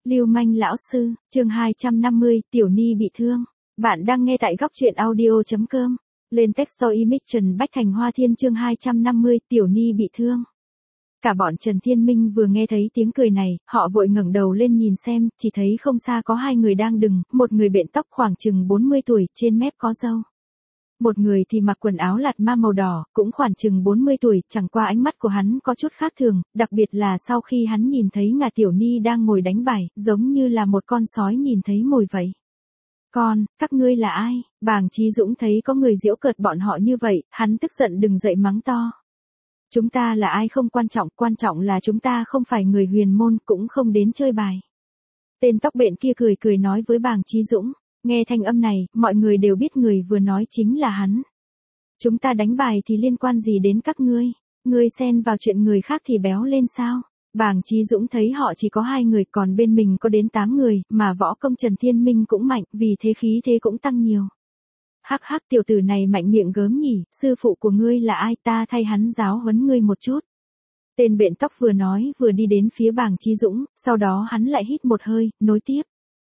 Lưu manh lão sư, chương 250, Tiểu Ni bị thương. Bạn đang nghe tại góc truyện audio.com. Lên Textile Emission Bách Thành Hoa Thiên chương 250, Tiểu Ni bị thương. Cả bọn Trần Thiên Minh vừa nghe thấy tiếng cười này, họ vội ngẩng đầu lên nhìn xem, chỉ thấy không xa có hai người đang đứng, một người bện tóc khoảng chừng 40 tuổi, trên mép có râu. Một người thì mặc quần áo lạt ma màu đỏ, cũng khoảng chừng 40 tuổi, chẳng qua ánh mắt của hắn có chút khác thường, đặc biệt là sau khi hắn nhìn thấy ngà Tiểu Ni đang ngồi đánh bài, giống như là một con sói nhìn thấy mồi vậy. Các ngươi là ai? Bàng Chí Dũng thấy có người giễu cợt bọn họ như vậy, hắn tức giận đứng dậy mắng to. Chúng ta là ai không quan trọng là chúng ta không phải người huyền môn, cũng không đến chơi bài. Tên tóc bện kia cười nói với Bàng Chí Dũng. Nghe thanh âm này, mọi người đều biết người vừa nói chính là hắn. Chúng ta đánh bài thì liên quan gì đến các ngươi? Ngươi xen vào chuyện người khác thì béo lên sao? Bàng Chí Dũng thấy họ chỉ có 2 người, còn bên mình có đến 8 người, mà võ công Trần Thiên Minh cũng mạnh, vì thế khí thế cũng tăng nhiều. Hắc hắc, tiểu tử này mạnh miệng gớm nhỉ, sư phụ của ngươi là ai, ta thay hắn giáo huấn ngươi một chút. Tên bện tóc vừa nói vừa đi đến phía Bàng Chí Dũng, sau đó hắn lại hít một hơi, nối tiếp.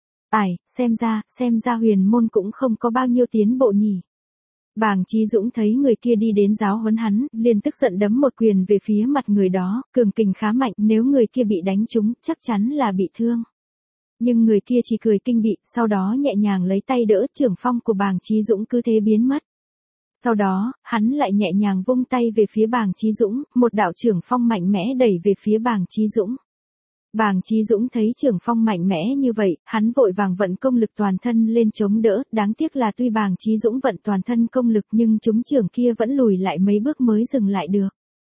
Xem ra huyền môn cũng không có bao nhiêu tiến bộ nhỉ. Bàng Chí Dũng thấy người kia đi đến giáo huấn hắn, liền tức giận đấm một quyền về phía mặt người đó, cường kình khá mạnh, nếu người kia bị đánh trúng, chắc chắn là bị thương. Nhưng người kia chỉ cười kinh bị, sau đó nhẹ nhàng lấy tay đỡ trưởng phong của Bàng Chí Dũng cứ thế biến mất. Sau đó, hắn lại nhẹ nhàng vung tay về phía Bàng Chí Dũng, một đạo trưởng phong mạnh mẽ đẩy về phía Bàng Chí Dũng. Bàng Chí Dũng thấy trưởng phong mạnh mẽ như vậy, hắn vội vàng vận công lực toàn thân lên chống đỡ, đáng tiếc là tuy Bàng Chí Dũng vận toàn thân công lực nhưng chúng trưởng kia vẫn lùi lại mấy bước mới dừng lại được.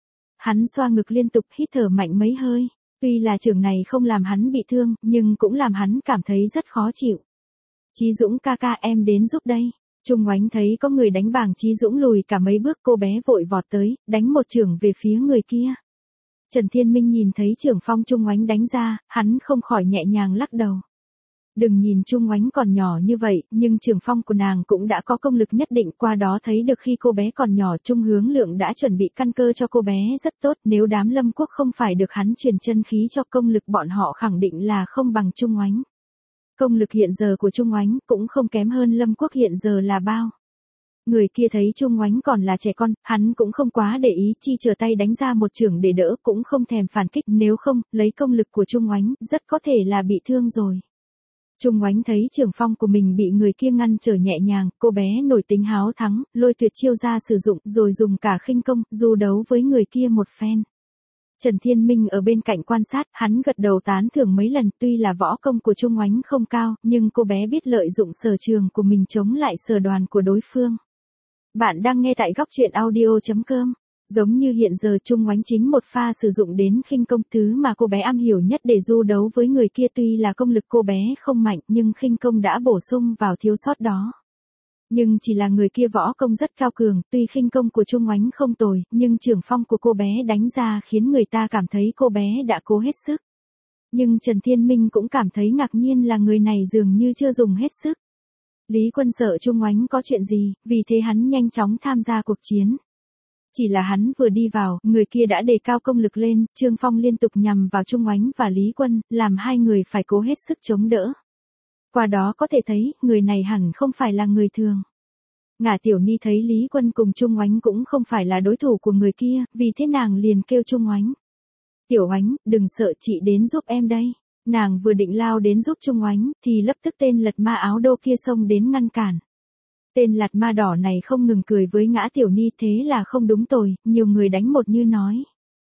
Hắn xoa ngực liên tục hít thở mạnh mấy hơi, tuy là trưởng này không làm hắn bị thương, nhưng cũng làm hắn cảm thấy rất khó chịu. Chí Dũng ca ca, em đến giúp đây. Trung Oánh thấy có người đánh Bàng Chí Dũng lùi cả mấy bước, cô bé vội vọt tới, đánh một chưởng về phía người kia. Trần Thiên Minh nhìn thấy trưởng phong Trung Oánh đánh ra, hắn không khỏi nhẹ nhàng lắc đầu. Đừng nhìn Trung Oánh còn nhỏ như vậy, nhưng trưởng phong của nàng cũng đã có công lực nhất định, qua đó thấy được khi cô bé còn nhỏ Trung Hướng Lượng đã chuẩn bị căn cơ cho cô bé rất tốt, nếu đám Lâm Quốc không phải được hắn truyền chân khí cho công lực bọn họ khẳng định là không bằng Trung Oánh. Công lực hiện giờ của Trung Oánh cũng không kém hơn Lâm Quốc hiện giờ là bao. Người kia thấy Trung Oánh còn là trẻ con, hắn cũng không quá để ý, chi trở tay đánh ra một chưởng để đỡ, cũng không thèm phản kích, nếu không, lấy công lực của Trung Oánh, rất có thể là bị thương rồi. Trung Oánh thấy trưởng phong của mình bị người kia ngăn trở nhẹ nhàng, cô bé nổi tính háo thắng, lôi tuyệt chiêu ra sử dụng, rồi dùng cả khinh công, du đấu với người kia một phen. Trần Thiên Minh ở bên cạnh quan sát, hắn gật đầu tán thưởng mấy lần, tuy là võ công của Trung Oánh không cao, nhưng cô bé biết lợi dụng sở trường của mình chống lại sở đoàn của đối phương. Bạn đang nghe tại góc truyện audio.com. Giống như hiện giờ Trung Oánh chính một pha sử dụng đến khinh công, thứ mà cô bé am hiểu nhất để du đấu với người kia, tuy là công lực cô bé không mạnh nhưng khinh công đã bổ sung vào thiếu sót đó. Nhưng chỉ là người kia võ công rất cao cường, tuy khinh công của Trung Oánh không tồi, nhưng trưởng phong của cô bé đánh ra khiến người ta cảm thấy cô bé đã cố hết sức. Nhưng Trần Thiên Minh cũng cảm thấy ngạc nhiên là người này dường như chưa dùng hết sức. Lý Quân sợ Trung Oánh có chuyện gì, vì thế hắn nhanh chóng tham gia cuộc chiến. Chỉ là hắn vừa đi vào, người kia đã đề cao công lực lên, Trương Phong liên tục nhằm vào Trung Oánh và Lý Quân, làm hai người phải cố hết sức chống đỡ. Qua đó có thể thấy, người này hẳn không phải là người thường. Ngả Tiểu Ni thấy Lý Quân cùng Trung Oánh cũng không phải là đối thủ của người kia, vì thế nàng liền kêu Trung Oánh. Tiểu Oánh, đừng sợ, chị đến giúp em đây. Nàng vừa định lao đến giúp Trung Oánh, thì lập tức tên lật ma áo đô kia xông đến ngăn cản. Tên lạt ma đỏ này không ngừng cười với Ngã Tiểu Ni, thế là không đúng tồi, nhiều người đánh một như nói.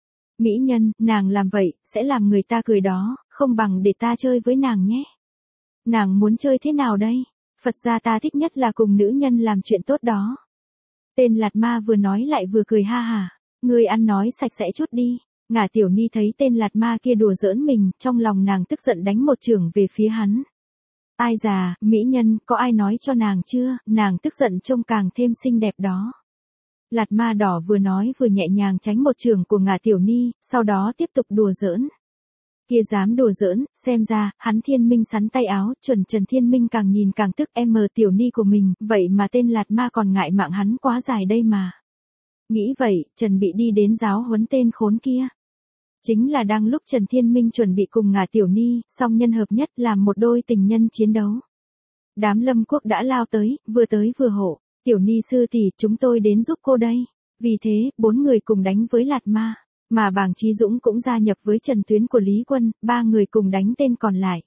Mỹ nhân, nàng làm vậy, sẽ làm người ta cười đó, không bằng để ta chơi với nàng nhé. Nàng muốn chơi thế nào đây? Phật gia ta thích nhất là cùng nữ nhân làm chuyện tốt đó. Tên lạt ma vừa nói lại vừa cười ha hả. Ngươi ăn nói sạch sẽ chút đi. Ngả Tiểu Ni thấy tên lạt ma kia đùa giỡn mình, trong lòng nàng tức giận đánh một chưởng về phía hắn. Ai già, mỹ nhân, có ai nói cho nàng chưa, nàng tức giận trông càng thêm xinh đẹp đó. Lạt ma đỏ vừa nói vừa nhẹ nhàng tránh một chưởng của Ngả Tiểu Ni, sau đó tiếp tục đùa giỡn. Kia dám đùa giỡn, xem ra, hắn Thiên Minh sắn tay áo, Trần Thiên Minh càng nhìn càng tức, Tiểu Ni của mình, vậy mà tên lạt ma còn ngại mạng hắn quá dài đây mà. Nghĩ vậy, Trần bị đi đến giáo huấn tên khốn kia. Chính là đang lúc Trần Thiên Minh chuẩn bị cùng Ngả Tiểu Ni, song nhân hợp nhất làm một đôi tình nhân chiến đấu. Đám Lâm Quốc đã lao tới vừa hộ, Tiểu Ni sư tỷ, chúng tôi đến giúp cô đây. Vì thế, 4 người cùng đánh với Lạt Ma, mà Bàng Chí Dũng cũng gia nhập với trận tuyến của Lý Quân, 3 người cùng đánh tên còn lại.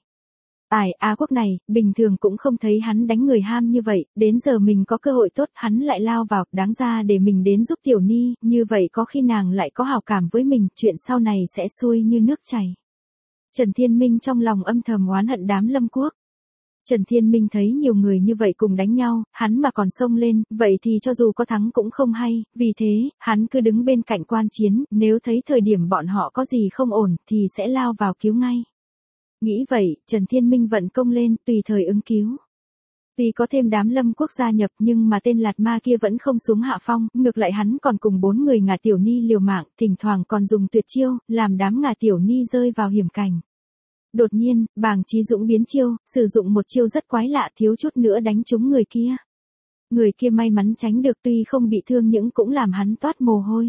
Á Quốc này, bình thường cũng không thấy hắn đánh người ham như vậy, đến giờ mình có cơ hội tốt hắn lại lao vào, đáng ra để mình đến giúp Tiểu Ni, như vậy có khi nàng lại có hảo cảm với mình, chuyện sau này sẽ xuôi như nước chảy. Trần Thiên Minh trong lòng âm thầm oán hận đám Lâm Quốc. Trần Thiên Minh thấy nhiều người như vậy cùng đánh nhau, hắn mà còn xông lên, vậy thì cho dù có thắng cũng không hay, vì thế, hắn cứ đứng bên cạnh quan chiến, nếu thấy thời điểm bọn họ có gì không ổn, thì sẽ lao vào cứu ngay. Nghĩ vậy, Trần Thiên Minh vận công lên, tùy thời ứng cứu. Tuy có thêm đám Lâm Quốc gia nhập nhưng mà tên Lạt Ma kia vẫn không xuống hạ phong, ngược lại hắn còn cùng 4 người Ngả Tiểu Ni liều mạng, thỉnh thoảng còn dùng tuyệt chiêu, làm đám Ngả Tiểu Ni rơi vào hiểm cảnh. Đột nhiên, Bàng Chí Dũng biến chiêu, sử dụng một chiêu rất quái lạ, thiếu chút nữa đánh trúng người kia. Người kia may mắn tránh được, tuy không bị thương nhưng cũng làm hắn toát mồ hôi.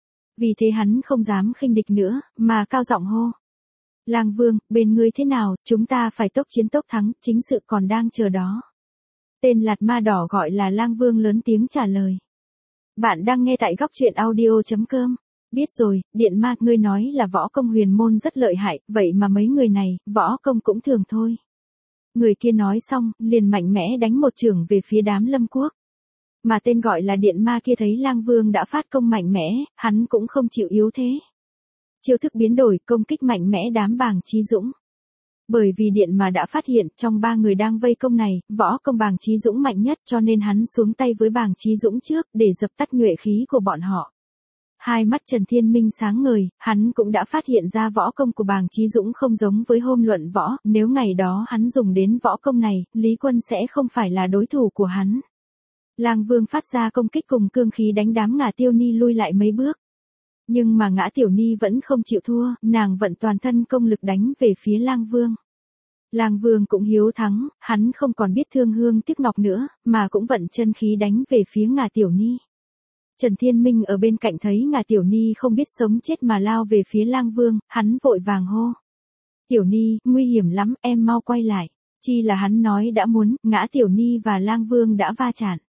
Vì thế hắn không dám khinh địch nữa, mà cao giọng hô. Lang Vương, bên ngươi thế nào, chúng ta phải tốc chiến tốc thắng, chính sự còn đang chờ đó. Tên Lạt Ma đỏ gọi là Lang Vương lớn tiếng trả lời. Bạn đang nghe tại góc truyện audio.com. Biết rồi, Điện Ma, ngươi nói là võ công huyền môn rất lợi hại, vậy mà mấy người này, võ công cũng thường thôi. Người kia nói xong, liền mạnh mẽ đánh một chưởng về phía đám Lâm Quốc. Mà tên gọi là Điện Ma kia thấy Lang Vương đã phát công mạnh mẽ, hắn cũng không chịu yếu thế. Chiêu thức biến đổi, công kích mạnh mẽ đám Bàng Chí Dũng. Bởi vì Điện Ma đã phát hiện trong 3 người đang vây công này, võ công Bàng Chí Dũng mạnh nhất cho nên hắn xuống tay với Bàng Chí Dũng trước để dập tắt nhuệ khí của bọn họ. Hai mắt Trần Thiên Minh sáng ngời, hắn cũng đã phát hiện ra võ công của Bàng Chí Dũng không giống với hôm luận võ, nếu ngày đó hắn dùng đến võ công này, Lý Quân sẽ không phải là đối thủ của hắn. Lang Vương phát ra công kích cùng cương khí đánh đám Ngả Tiểu Ni lui lại mấy bước. Nhưng mà Ngả Tiểu Ni vẫn không chịu thua, nàng vận toàn thân công lực đánh về phía Lang Vương. Lang Vương cũng hiếu thắng, hắn không còn biết thương hương tiếc ngọc nữa, mà cũng vận chân khí đánh về phía Ngả Tiểu Ni. Trần Thiên Minh ở bên cạnh thấy Ngả Tiểu Ni không biết sống chết mà lao về phía Lang Vương, hắn vội vàng hô. Tiểu Ni, nguy hiểm lắm, em mau quay lại. Chi là hắn nói đã muốn, Ngả Tiểu Ni và Lang Vương đã va chạm.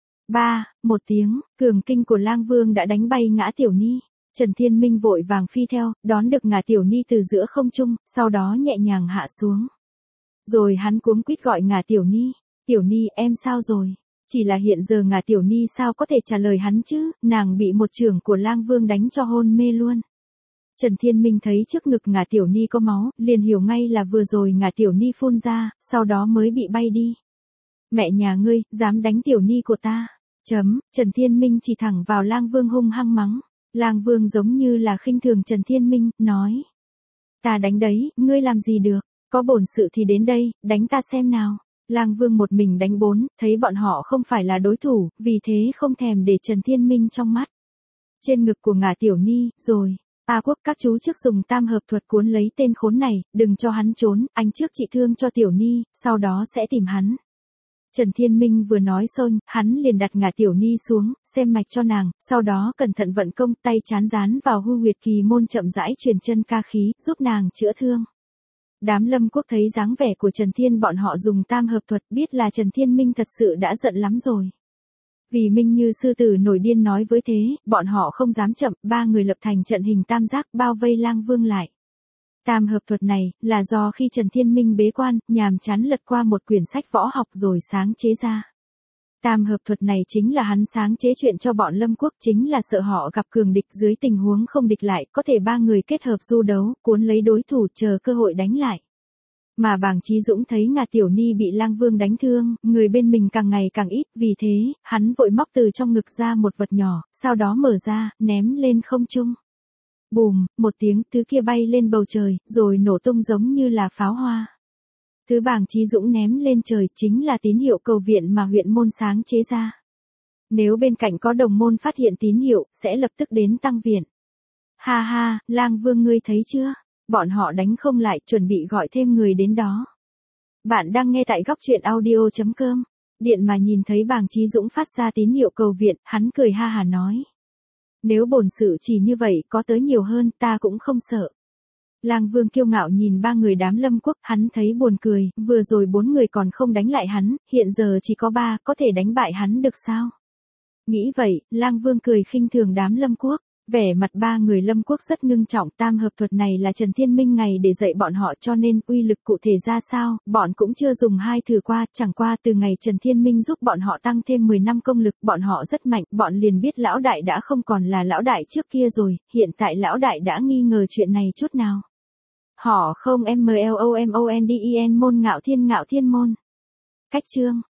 Một tiếng, cường kinh của Lang Vương đã đánh bay Ngả Tiểu Ni. Trần Thiên Minh vội vàng phi theo, đón được Ngả Tiểu Ni từ giữa không trung, sau đó nhẹ nhàng hạ xuống. Rồi hắn cuống quýt gọi Ngả Tiểu Ni. Tiểu Ni, em sao rồi? Chỉ là hiện giờ Ngả Tiểu Ni sao có thể trả lời hắn chứ, nàng bị một chưởng của Lang Vương đánh cho hôn mê luôn. Trần Thiên Minh thấy trước ngực Ngả Tiểu Ni có máu, liền hiểu ngay là vừa rồi Ngả Tiểu Ni phun ra, sau đó mới bị bay đi. Mẹ nhà ngươi, dám đánh Tiểu Ni của ta. Trần Thiên Minh chỉ thẳng vào Lang Vương hung hăng mắng. Lang Vương giống như là khinh thường Trần Thiên Minh, nói. Ta đánh đấy, ngươi làm gì được, có bổn sự thì đến đây, đánh ta xem nào. Lang Vương một mình đánh 4, thấy bọn họ không phải là đối thủ, vì thế không thèm để Trần Thiên Minh trong mắt. Trên ngực của Ngả Tiểu Ni, rồi. Á Quốc, các chú trước dùng tam hợp thuật cuốn lấy tên khốn này, đừng cho hắn trốn, anh trước trị thương cho Tiểu Ni, sau đó sẽ tìm hắn. Trần Thiên Minh vừa nói xong, hắn liền đặt Ngả Tiểu Ni xuống, xem mạch cho nàng, sau đó cẩn thận vận công, tay chán dán vào Hư Huyệt Kỳ Môn chậm rãi truyền chân ca khí, giúp nàng chữa thương. Đám Lâm Quốc thấy dáng vẻ của Trần Thiên bọn họ dùng tam hợp thuật, biết là Trần Thiên Minh thật sự đã giận lắm rồi. Vì Minh như sư tử nổi điên nói với thế, bọn họ không dám chậm, 3 người lập thành trận hình tam giác bao vây Lang Vương lại. Tam hợp thuật này, là do khi Trần Thiên Minh bế quan, nhàm chán lật qua một quyển sách võ học rồi sáng chế ra. Tam hợp thuật này chính là hắn sáng chế chuyện cho bọn Lâm Quốc, chính là sợ họ gặp cường địch, dưới tình huống không địch lại, có thể 3 người kết hợp du đấu, cuốn lấy đối thủ chờ cơ hội đánh lại. Mà Bàng Chí Dũng thấy Ngả Tiểu Ni bị Lang Vương đánh thương, người bên mình càng ngày càng ít, vì thế, hắn vội móc từ trong ngực ra một vật nhỏ, sau đó mở ra, ném lên không trung. Bùm, một tiếng, thứ kia bay lên bầu trời, rồi nổ tung giống như là pháo hoa. Thứ Bàng Chí Dũng ném lên trời chính là tín hiệu cầu viện mà huyện môn sáng chế ra. Nếu bên cạnh có đồng môn phát hiện tín hiệu, sẽ lập tức đến tăng viện. Ha ha, Lang Vương ngươi thấy chưa? Bọn họ đánh không lại, chuẩn bị gọi thêm người đến đó. Bạn đang nghe tại góc truyện audio.com. Điện mà nhìn thấy Bàng Chí Dũng phát ra tín hiệu cầu viện, hắn cười ha hà nói. Nếu bổn sự chỉ như vậy có tới nhiều hơn ta cũng không sợ. Lang Vương kiêu ngạo nhìn ba người đám Lâm Quốc, hắn thấy buồn cười, vừa rồi 4 người còn không đánh lại hắn, hiện giờ chỉ có 3, có thể đánh bại hắn được sao? Nghĩ vậy, Lang Vương cười khinh thường đám Lâm Quốc, vẻ mặt 3 người Lâm Quốc rất ngưng trọng, tam hợp thuật này là Trần Thiên Minh ngày để dạy bọn họ cho nên uy lực cụ thể ra sao, bọn cũng chưa dùng thử qua, chẳng qua từ ngày Trần Thiên Minh giúp bọn họ tăng thêm 10 năm công lực, bọn họ rất mạnh, bọn liền biết lão đại đã không còn là lão đại trước kia rồi, hiện tại lão đại đã nghi ngờ chuyện này chút nào. Họ không MLOMONDEN môn ngạo thiên môn. Cách chương